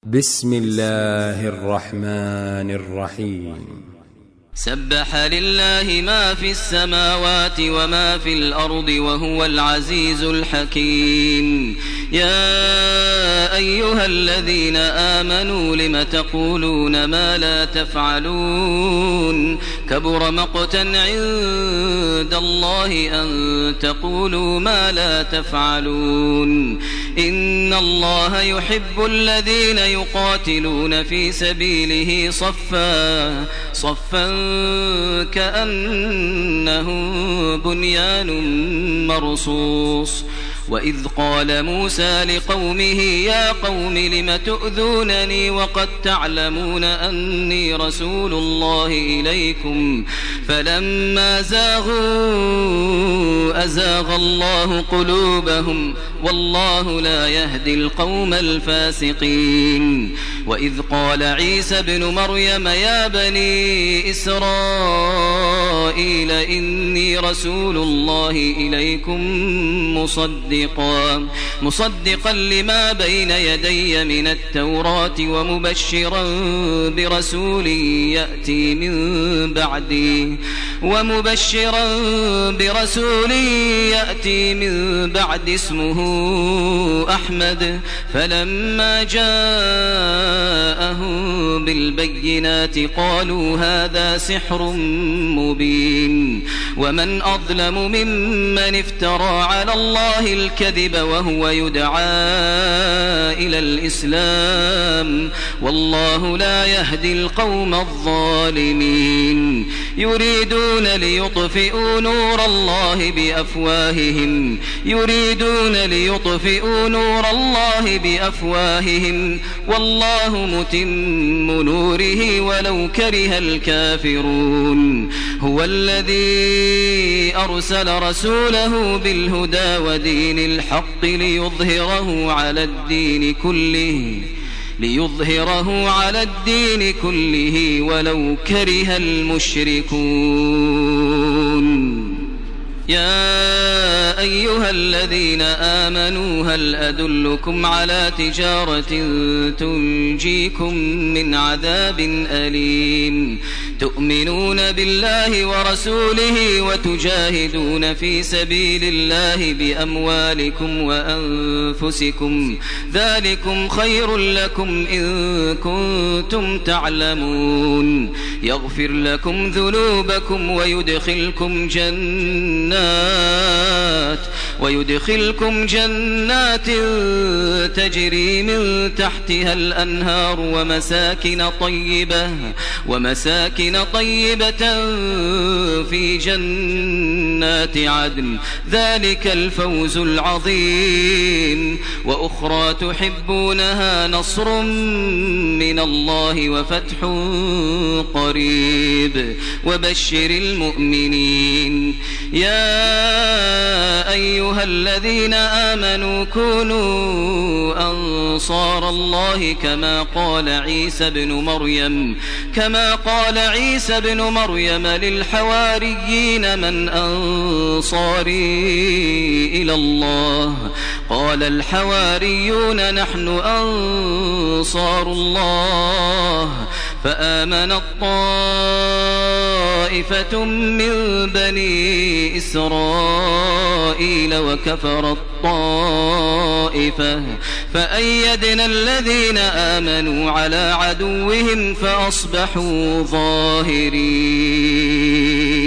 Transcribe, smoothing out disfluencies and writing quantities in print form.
بسم الله الرحمن الرحيم. سبح لله ما في السماوات وما في الأرض وهو العزيز الحكيم. يا أيها الذين آمنوا لم تقولون ما لا تفعلون كبر مقتا عند الله أن تقولوا ما لا تفعلون. إن الله يحب الذين يقاتلون في سبيله صفا كأنهم بنيان مرصوص. وإذ قال موسى لقومه يا قوم لم تؤذونني وقد تعلمون أني رسول الله إليكم فلما زاغوا أزاغ الله قلوبهم والله لا يهدي القوم الفاسقين. وإذ قال عيسى ابن مريم يا بني إسرائيل إني رسول الله إليكم مصدقا لما بين يدي من التوراة ومبشرا برسول يأتي من بعد اسمه أحمد. فلما جاءهم بالبينات قالوا هذا سحر مبين. ومن أظلم ممن افترى على الله الكذب وهو يدعى إلى الإسلام والله لا يهدي القوم الظالمين. يريدون ليطفئوا نور الله بأفواههم والله متم نوره ولو كره الكافرون. هو الذي أرسل رسوله بالهدى ودين الحق ليظهره على الدين كله ولو كره المشركون. يا أيها الذين آمنوا هل أدلكم على تجارة تنجيكم من عذاب أليم تؤمنون بالله ورسوله وتجاهدون في سبيل الله بأموالكم وأنفسكم ذلكم خير لكم إن كنتم تعلمون. يغفر لكم ذنوبكم ويدخلكم جنات تجري من تحتها الأنهار ومساكن طيبة في جنات عدن ذلك الفوز العظيم. وأخرى تحبونها نصر من الله وفتح قريب وبشر المؤمنين. يا أيها الذين آمنوا كونوا أنصار الله كما قال عيسى بن مريم للحواريين من أنصاري إلى الله قال الحواريون نحن أنصار الله. فآمنت طائفة من بني إسرائيل وكفرت طائفة فأيدنا الذين آمنوا على عدوهم فأصبحوا ظاهرين.